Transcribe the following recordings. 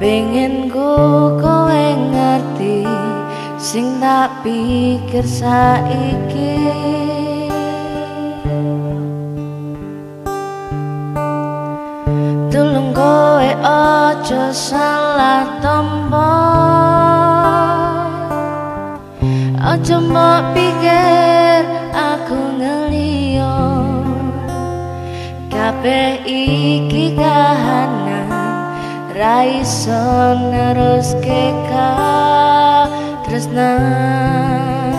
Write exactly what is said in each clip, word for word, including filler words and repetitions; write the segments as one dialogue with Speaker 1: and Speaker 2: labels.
Speaker 1: Pengen ku kowe ngerti sing tak pikir saiki. Tulung kowe aja salah tompo, aja mbok pikir aku ngeliyo. Kabeh iki kahanan ra iso neruske katresnan.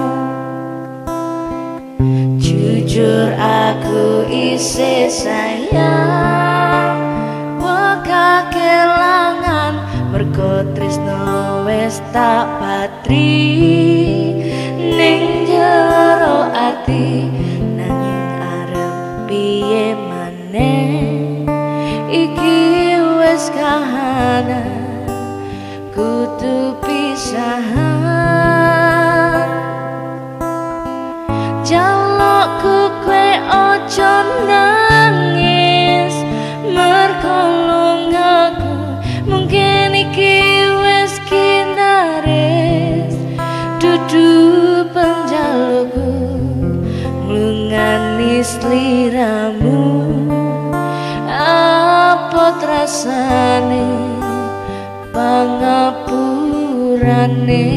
Speaker 1: Jujur aku isih sayang, waka kelangan mergo tresno wis tak patri ning jero ati. Nanging arep piye maneh iki wis kahanan kudu pisahan. Jalukku kowe ojo nangis mergo lungaku mungkin iki wis kinaris. Dudu penjalukku mlungani sliramu, apa rasane pangapurane.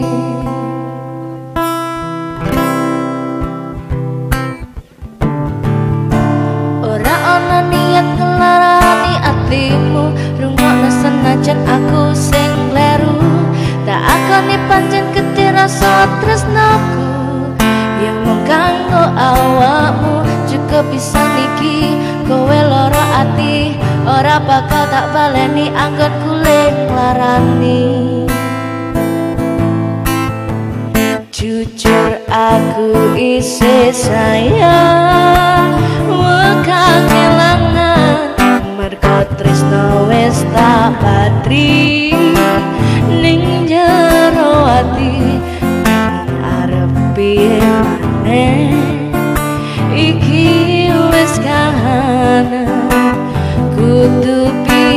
Speaker 1: Ora ana niat ngelarani atimu, rungokno senajan aku sing kleru. Tak akoni pancen gedhe rasa tresnaku, yang mung kanggo awakmu juga bisa niki. Kowe lara ati ora bakal tak baleni anggon kulit nglarani. Jujur aku isih sayang, weka kelangan mergo tresno wis tak patri ning jero ati. Arep piye maneh iki wis kahanan kudu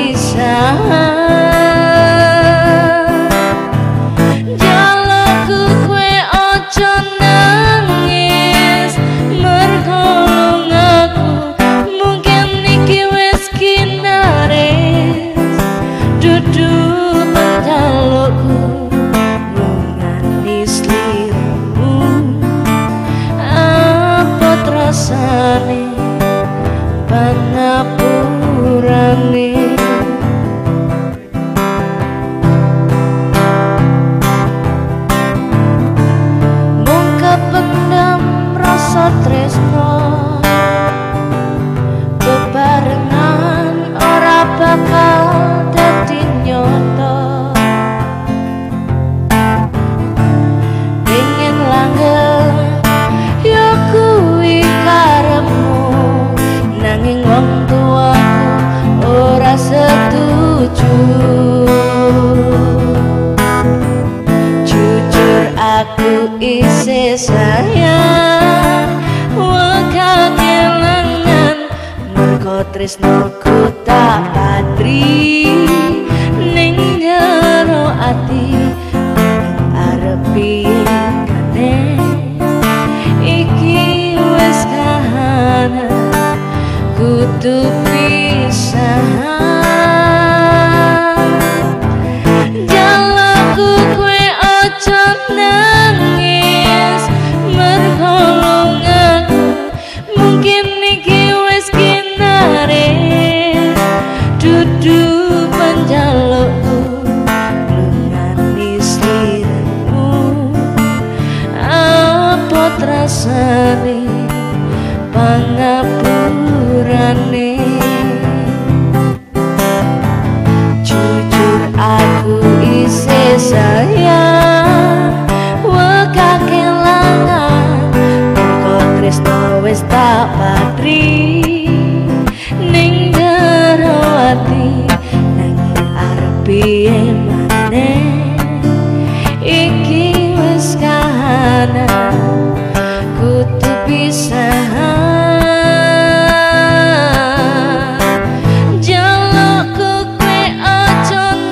Speaker 1: pisahan. Jalukku kowe ojo nangis mergo lungaku mungkin iki wis kinaris. Dudu penjalukku mlungani sliramu, apa rasane pangapurane. Mung kependam rasa tresno bebarengan ora bakal dadi nyata. Pengen langgeng yo kuwi karepmu, nanging wong tuaku ora setuju. Jujur aku isih sayang, weka kelangan mergo tresnoku tak patri ning jero ati. Arep piye maneh iki wis kahanan kudu pisahan. Jalukku kowe ojo nangis mergo lungaku mungkin iki wis kinaris. Dudu penjalukku mlungani sliramu, apa rasane pangapurane. Jujur aku isih sayang, weka kelangan mergo tresno wis tak patri ning jero ati. Nanging arep piye maneh iki wis kahanan kudu pisahan. Jalukku kowe ojo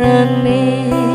Speaker 1: senengane